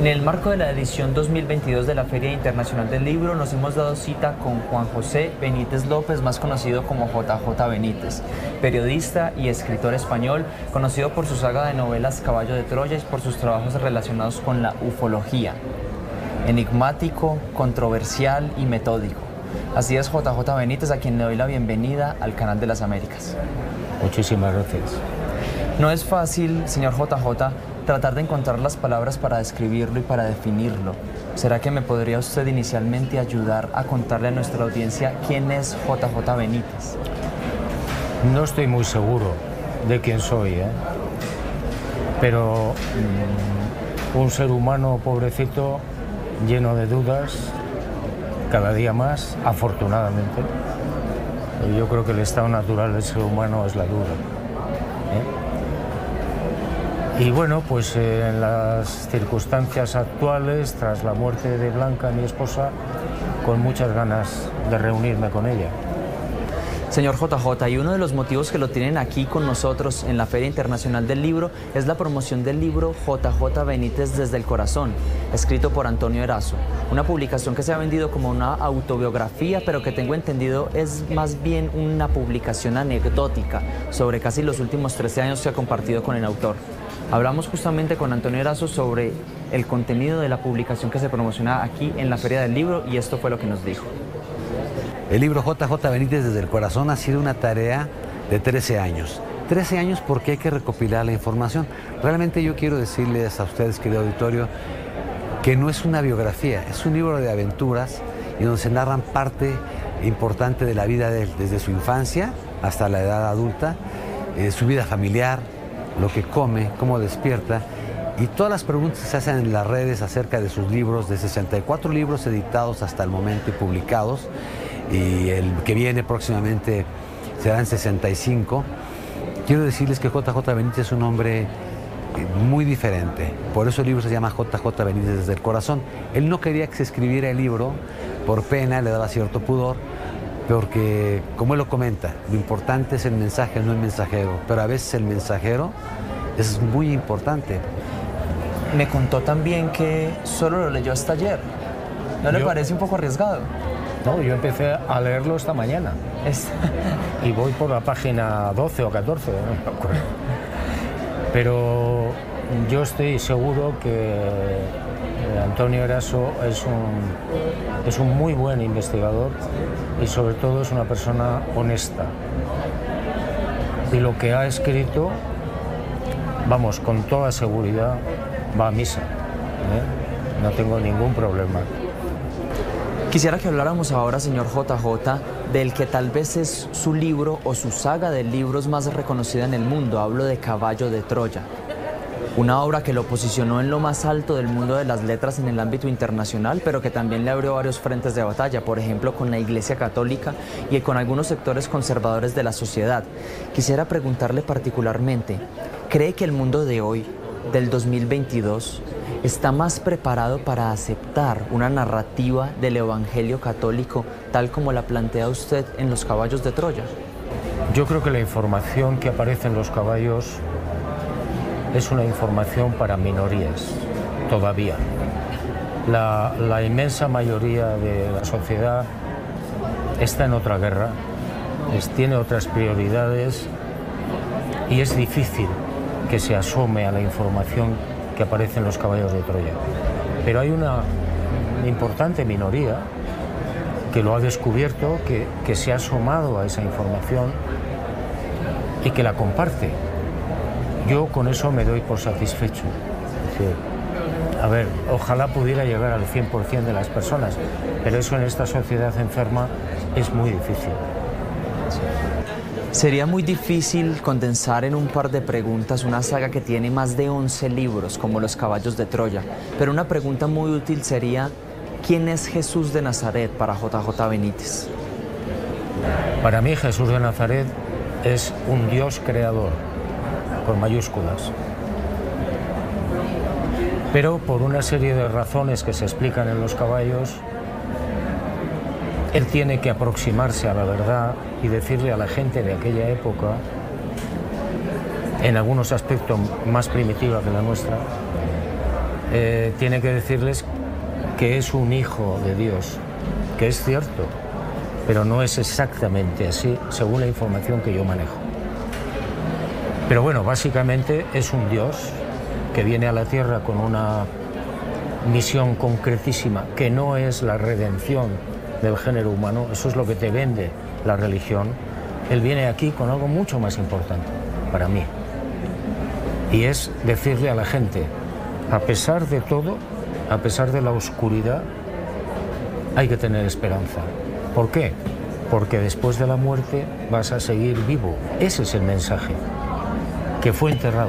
En el marco de la edición 2022 de la Feria Internacional del Libro nos hemos dado cita con Juan José Benítez López, más conocido como JJ Benítez, periodista y escritor español, conocido por su saga de novelas Caballo de Troya y por sus trabajos relacionados con la ufología. Enigmático, controversial y metódico. Así es JJ Benítez, a quien le doy la bienvenida al Canal de las Américas. Muchísimas gracias. No es fácil, señor JJ, tratar de encontrar las palabras para describirlo y para definirlo. ¿Será que me podría usted inicialmente ayudar a contarle a nuestra audiencia quién es JJ Benítez? No estoy muy seguro de quién soy, pero un ser humano pobrecito, lleno de dudas, cada día más, afortunadamente. Yo creo que el estado natural del ser humano es la duda. Y bueno, pues en las circunstancias actuales, tras la muerte de Blanca, mi esposa, con muchas ganas de reunirme con ella. Señor JJ, y uno de los motivos que lo tienen aquí con nosotros en la Feria Internacional del Libro es la promoción del libro JJ Benítez desde el corazón, escrito por Antonio Erazo. Una publicación que se ha vendido como una autobiografía, pero que tengo entendido es más bien una publicación anecdótica sobre casi los últimos 13 años que ha compartido con el autor. Hablamos justamente con Antonio Erazo sobre el contenido de la publicación que se promociona aquí en la Feria del Libro y esto fue lo que nos dijo. El libro JJ Benítez desde el corazón ha sido una tarea de 13 años. 13 años porque hay que recopilar la información. Realmente yo quiero decirles a ustedes, querido auditorio, que no es una biografía, es un libro de aventuras y donde se narran parte importante de la vida de él, desde su infancia hasta la edad adulta, su vida familiar, lo que come, cómo despierta, y todas las preguntas que se hacen en las redes acerca de sus libros, de 64 libros editados hasta el momento y publicados, y el que viene próximamente serán 65. Quiero decirles que JJ Benítez es un hombre muy diferente, por eso el libro se llama JJ Benítez desde el corazón. Él no quería que se escribiera el libro por pena, le daba cierto pudor, porque, como él lo comenta, lo importante es el mensaje, no el mensajero, pero a veces el mensajero es muy importante. Me contó también que solo lo leyó hasta ayer. ¿No le parece un poco arriesgado? No, yo empecé a leerlo esta mañana. Y voy por la página 12 o 14, no me acuerdo. Pero yo estoy seguro que Antonio Erazo es un muy buen investigador y sobre todo es una persona honesta. Y lo que ha escrito, vamos, con toda seguridad, va a misa. No tengo ningún problema. Quisiera que habláramos ahora, señor JJ, del que tal vez es su libro o su saga de libros más reconocida en el mundo. Hablo de Caballo de Troya. Una obra que lo posicionó en lo más alto del mundo de las letras en el ámbito internacional, pero que también le abrió varios frentes de batalla, por ejemplo, con la Iglesia Católica y con algunos sectores conservadores de la sociedad. Quisiera preguntarle particularmente, ¿cree que el mundo de hoy, del 2022, está más preparado para aceptar una narrativa del Evangelio católico tal como la plantea usted en Los Caballos de Troya? Yo creo que la información que aparece en Los Caballos es una información para minorías, todavía. La inmensa mayoría de la sociedad está en otra guerra, tiene otras prioridades y es difícil que se asome a la información que aparece en Los Caballos de Troya. Pero hay una importante minoría que lo ha descubierto, que se ha asomado a esa información y que la comparte. Yo con eso me doy por satisfecho. Sí. A ver, ojalá pudiera llegar al 100% de las personas, pero eso en esta sociedad enferma es muy difícil. Sería muy difícil condensar en un par de preguntas una saga que tiene más de 11 libros, como Los Caballos de Troya. Pero una pregunta muy útil sería, ¿quién es Jesús de Nazaret para JJ Benítez? Para mí Jesús de Nazaret es un Dios creador, con mayúsculas. Pero por una serie de razones que se explican en Los Caballos, él tiene que aproximarse a la verdad y decirle a la gente de aquella época, en algunos aspectos más primitiva que la nuestra, tiene que decirles que es un hijo de Dios, que es cierto, pero no es exactamente así según la información que yo manejo. Pero bueno, básicamente es un Dios que viene a la tierra con una misión concretísima, que no es la redención del género humano, eso es lo que te vende la religión. Él viene aquí con algo mucho más importante para mí, y es decirle a la gente, a pesar de todo, a pesar de la oscuridad, hay que tener esperanza. ¿Por qué? Porque después de la muerte vas a seguir vivo. Ese es el mensaje, que fue enterrado.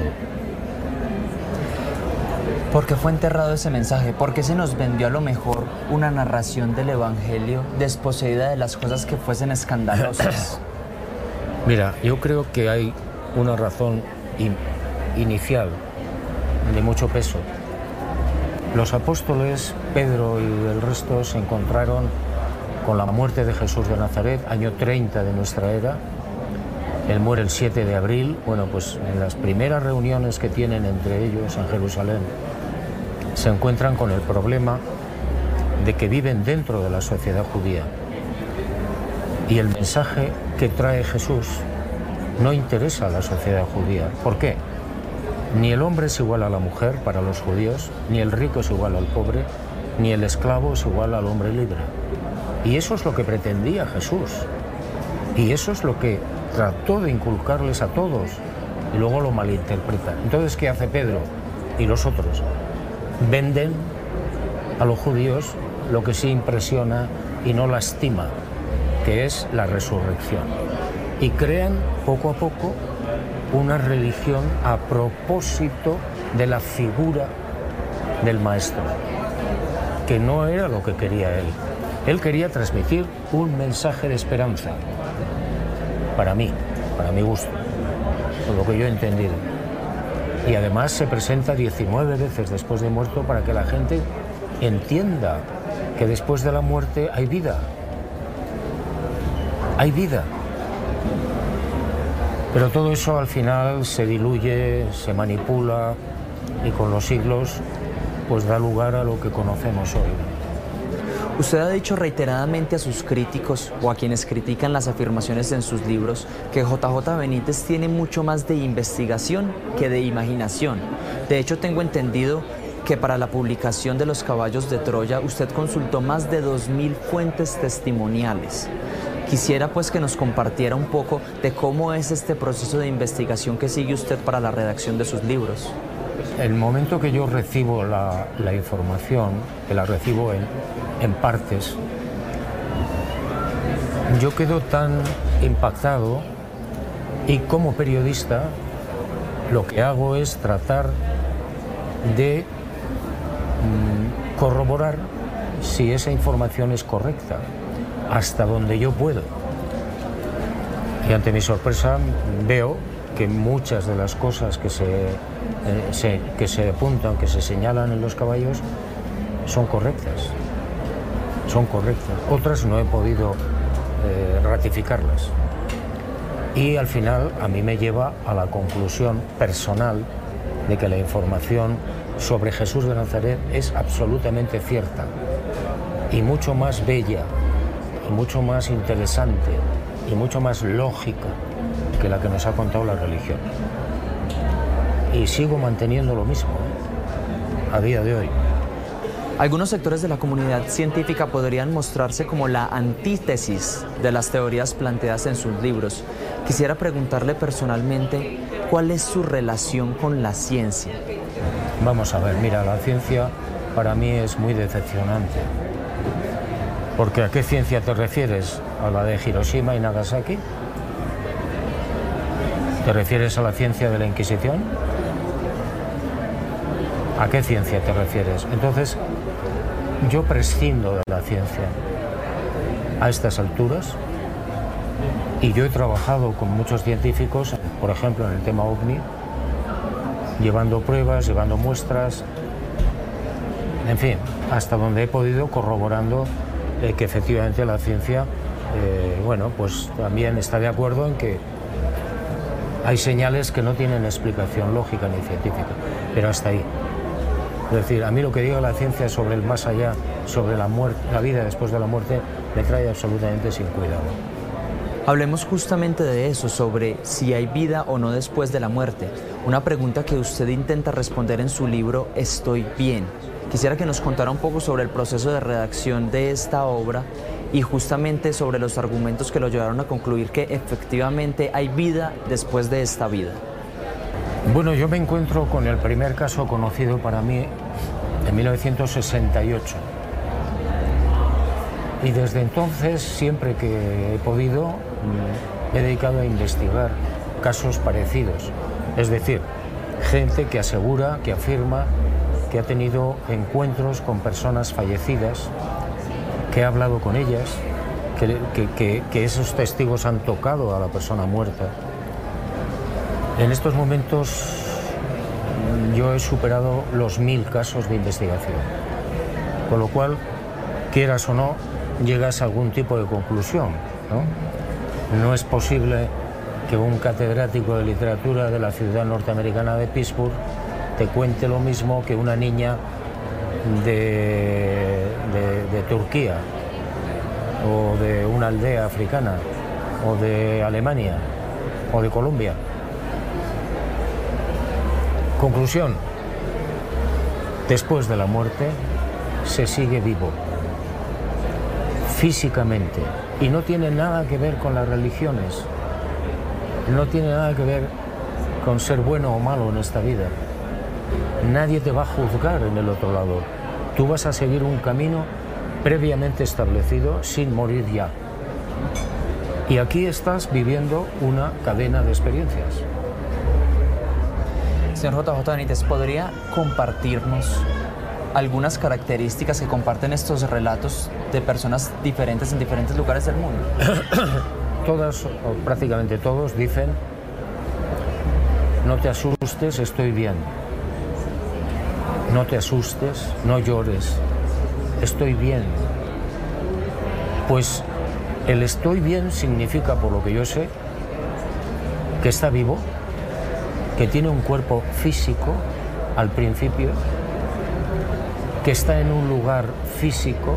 ¿Por qué fue enterrado ese mensaje? ¿Por qué se nos vendió a lo mejor una narración del Evangelio desposeída de las cosas que fuesen escandalosas? Mira, yo creo que hay una razón inicial de mucho peso. Los apóstoles, Pedro y el resto, se encontraron con la muerte de Jesús de Nazaret, año 30 de nuestra era. Él muere el 7 de abril. Bueno, pues en las primeras reuniones que tienen entre ellos en Jerusalén, se encuentran con el problema de que viven dentro de la sociedad judía. Y el mensaje que trae Jesús no interesa a la sociedad judía. ¿Por qué? Ni el hombre es igual a la mujer para los judíos, ni el rico es igual al pobre, ni el esclavo es igual al hombre libre. Y eso es lo que pretendía Jesús. Y eso es lo que trató de inculcarles a todos. Y luego lo malinterpretan. Entonces, ¿qué hace Pedro y los otros? Venden a los judíos lo que sí impresiona y no lastima, que es la resurrección. Y crean poco a poco una religión a propósito de la figura del maestro, que no era lo que quería él. Él quería transmitir un mensaje de esperanza, para mí, para mi gusto, por lo que yo he entendido. Y además se presenta 19 veces después de muerto para que la gente entienda que después de la muerte hay vida. Hay vida. Pero todo eso al final se diluye, se manipula y con los siglos pues da lugar a lo que conocemos hoy. Usted ha dicho reiteradamente a sus críticos o a quienes critican las afirmaciones en sus libros que JJ Benítez tiene mucho más de investigación que de imaginación. De hecho, tengo entendido que para la publicación de Los caballos de Troya usted consultó más de 2000 fuentes testimoniales. Quisiera pues que nos compartiera un poco de cómo es este proceso de investigación que sigue usted para la redacción de sus libros. El momento que yo recibo la información, que la recibo en partes, yo quedo tan impactado y como periodista lo que hago es tratar de corroborar si esa información es correcta, hasta donde yo puedo. Y ante mi sorpresa veo que muchas de las cosas que se apuntan, que se señalan en Los caballos, son correctas. Son correctas. Otras no he podido ratificarlas. Y al final a mí me lleva a la conclusión personal de que la información sobre Jesús de Nazaret es absolutamente cierta y mucho más bella, y mucho más interesante y mucho más lógica que la que nos ha contado la religión. Y sigo manteniendo lo mismo a día de hoy. Algunos sectores de la comunidad científica podrían mostrarse como la antítesis de las teorías planteadas en sus libros. Quisiera preguntarle personalmente, ¿cuál es su relación con la ciencia? Vamos a ver, mira, la ciencia para mí es muy decepcionante. Porque ¿a qué ciencia te refieres? ¿A la de Hiroshima y Nagasaki? ¿Te refieres a la ciencia de la Inquisición? ¿A qué ciencia te refieres? Entonces, yo prescindo de la ciencia a estas alturas y yo he trabajado con muchos científicos, por ejemplo, en el tema OVNI, llevando pruebas, llevando muestras, en fin, hasta donde he podido, corroborando que efectivamente la ciencia, bueno, pues también está de acuerdo en que hay señales que no tienen explicación lógica ni científica, pero hasta ahí. Es decir, a mí lo que diga la ciencia sobre el más allá, sobre la muerte, la vida después de la muerte, me trae absolutamente sin cuidado. Hablemos justamente de eso, sobre si hay vida o no después de la muerte. Una pregunta que usted intenta responder en su libro Estoy bien. Quisiera que nos contara un poco sobre el proceso de redacción de esta obra y justamente sobre los argumentos que lo llevaron a concluir que efectivamente hay vida después de esta vida. Bueno, yo me encuentro con el primer caso conocido para mí en 1968. Y desde entonces, siempre que he podido, me he dedicado a investigar casos parecidos. Es decir, gente que asegura, que afirma que ha tenido encuentros con personas fallecidas, que ha hablado con ellas, que esos testigos han tocado a la persona muerta. En estos momentos yo he superado los 1000 casos de investigación, con lo cual, quieras o no, llegas a algún tipo de conclusión, ¿no? No es posible que un catedrático de literatura de la ciudad norteamericana de Pittsburgh te cuente lo mismo que una niña de Turquía, o de una aldea africana, o de Alemania, o de Colombia. Conclusión: después de la muerte se sigue vivo, físicamente, y no tiene nada que ver con las religiones, no tiene nada que ver con ser bueno o malo en esta vida. Nadie te va a juzgar en el otro lado. Tú vas a seguir un camino previamente establecido sin morir ya. Y aquí estás viviendo una cadena de experiencias. Señor J.J. Benítez, ¿podría compartirnos algunas características que comparten estos relatos de personas diferentes en diferentes lugares del mundo? Todas, o prácticamente todos, dicen: no te asustes, estoy bien. No te asustes, no llores, estoy bien. Pues el estoy bien significa, por lo que yo sé, que está vivo, que tiene un cuerpo físico al principio, que está en un lugar físico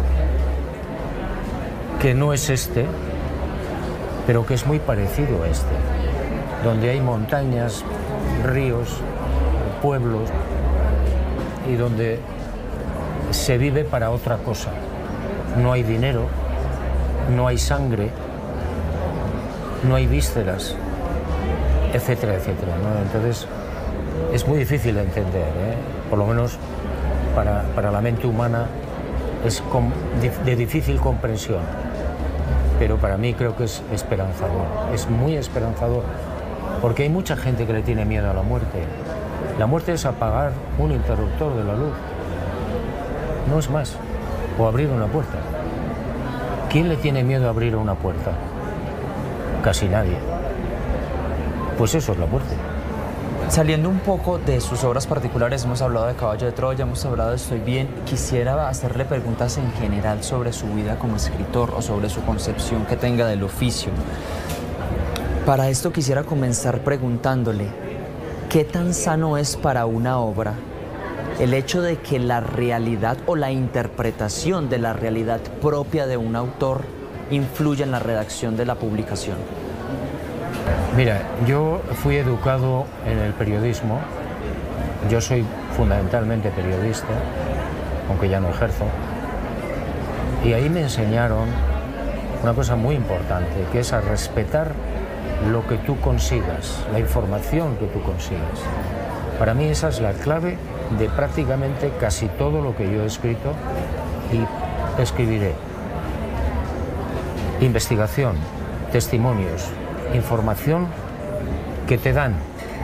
que no es este, pero que es muy parecido a este, donde hay montañas, ríos, pueblos, y donde se vive para otra cosa. No hay dinero, no hay sangre, no hay vísceras, etcétera, etcétera, ¿no? Entonces, es muy difícil de entender, por lo menos para la mente humana es de difícil comprensión, pero para mí creo que es esperanzador, es muy esperanzador, porque hay mucha gente que le tiene miedo a la muerte. La muerte es apagar un interruptor de la luz, no es más, o abrir una puerta. ¿Quién le tiene miedo a abrir una puerta? Casi nadie. Pues eso es la muerte. Saliendo un poco de sus obras particulares, hemos hablado de Caballo de Troya, hemos hablado de Estoy bien. Quisiera hacerle preguntas en general sobre su vida como escritor o sobre su concepción que tenga del oficio. Para esto quisiera comenzar preguntándole: ¿qué tan sano es para una obra el hecho de que la realidad o la interpretación de la realidad propia de un autor influya en la redacción de la publicación? Mira, yo fui educado en el periodismo, yo soy fundamentalmente periodista, aunque ya no ejerzo, y ahí me enseñaron una cosa muy importante, que es a respetar lo que tú consigas, la información que tú consigas. Para mí esa es la clave de prácticamente casi todo lo que yo he escrito y escribiré. Investigación, testimonios, información que te dan.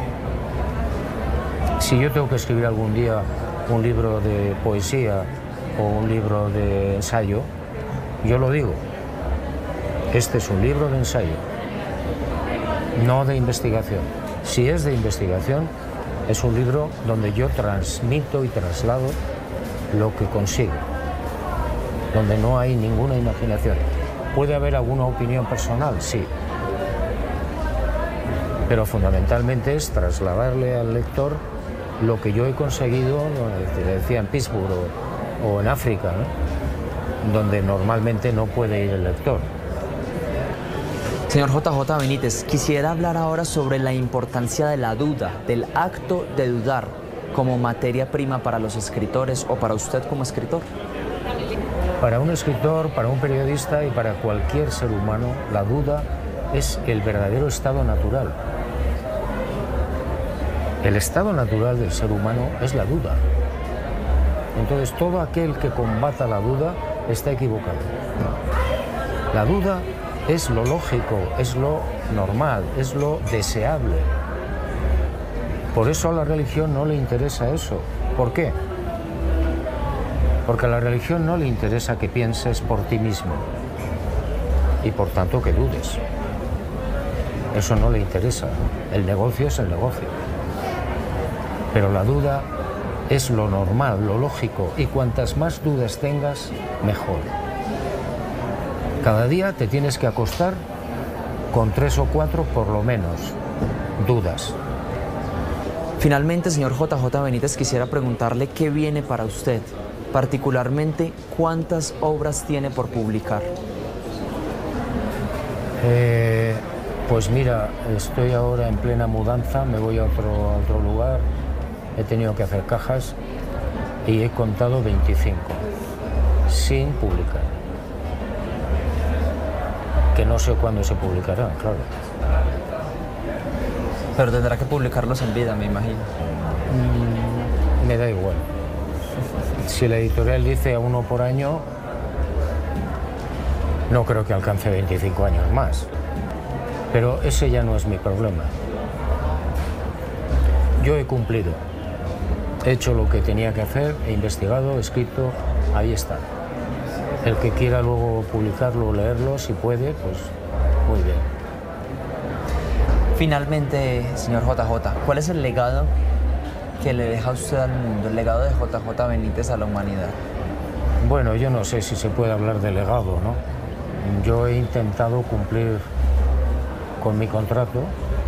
Si yo tengo que escribir algún día un libro de poesía o un libro de ensayo, yo lo digo. Este es un libro de ensayo, no de investigación. Si es de investigación, es un libro donde yo transmito y traslado lo que consigo, donde no hay ninguna imaginación. ¿Puede haber alguna opinión personal? Sí. Pero fundamentalmente es trasladarle al lector lo que yo he conseguido, te decía, en Pittsburgh o en África, ¿no? Donde normalmente no puede ir el lector. Señor JJ Benítez, quisiera hablar ahora sobre la importancia de la duda, del acto de dudar como materia prima para los escritores o para usted como escritor. Para un escritor, para un periodista y para cualquier ser humano, la duda es el verdadero estado natural. El estado natural del ser humano es la duda. Entonces, todo aquel que combata la duda está equivocado. La duda es lo lógico, es lo normal, es lo deseable. Por eso a la religión no le interesa eso. ¿Por qué? Porque a la religión no le interesa que pienses por ti mismo y por tanto que dudes. Eso no le interesa. El negocio es el negocio. Pero la duda es lo normal, lo lógico, y cuantas más dudas tengas, mejor. Cada día te tienes que acostar con 3 o 4 por lo menos dudas. Finalmente, señor JJ Benítez, quisiera preguntarle qué viene para usted, particularmente cuántas obras tiene por publicar. Pues mira, estoy ahora en plena mudanza, me voy a otro lugar, he tenido que hacer cajas y he contado 25, sin publicar. Que no sé cuándo se publicarán, claro. Pero tendrá que publicarlos en vida, me imagino. Me da igual. Si la editorial dice a 1 por año, no creo que alcance 25 años más. Pero ese ya no es mi problema. Yo he cumplido. He hecho lo que tenía que hacer, he investigado, he escrito, ahí está. El que quiera luego publicarlo o leerlo, si puede, pues muy bien. Finalmente, señor JJ, ¿cuál es el legado que le deja usted al mundo, el legado de JJ Benítez a la humanidad? Bueno, yo no sé si se puede hablar de legado, ¿no? Yo he intentado cumplir con mi contrato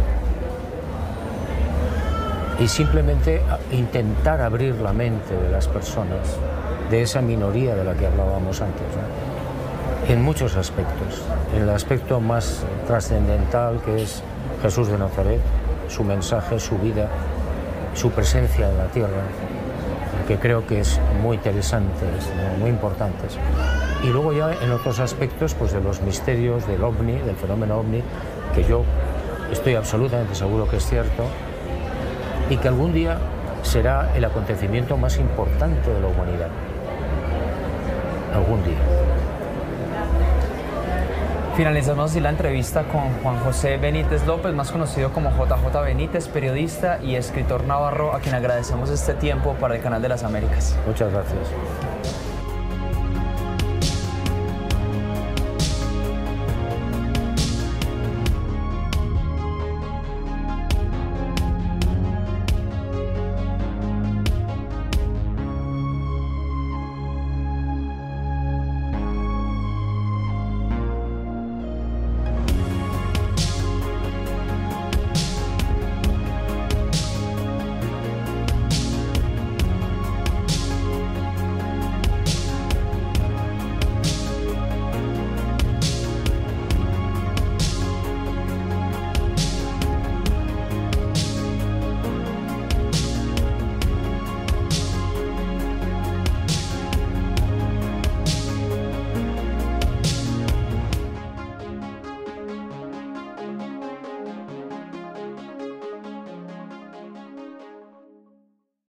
y simplemente intentar abrir la mente de las personas, de esa minoría de la que hablábamos antes, ¿no? En muchos aspectos. En el aspecto más trascendental, que es Jesús de Nazaret, su mensaje, su vida, su presencia en la tierra, que creo que es muy interesante, muy importante. Y luego ya en otros aspectos, pues de los misterios del ovni, del fenómeno ovni, que yo estoy absolutamente seguro que es cierto y que algún día será el acontecimiento más importante de la humanidad. Algún día. Finalizamos así la entrevista con Juan José Benítez López, más conocido como JJ Benítez, periodista y escritor navarro, a quien agradecemos este tiempo para el Canal de las Américas. Muchas gracias.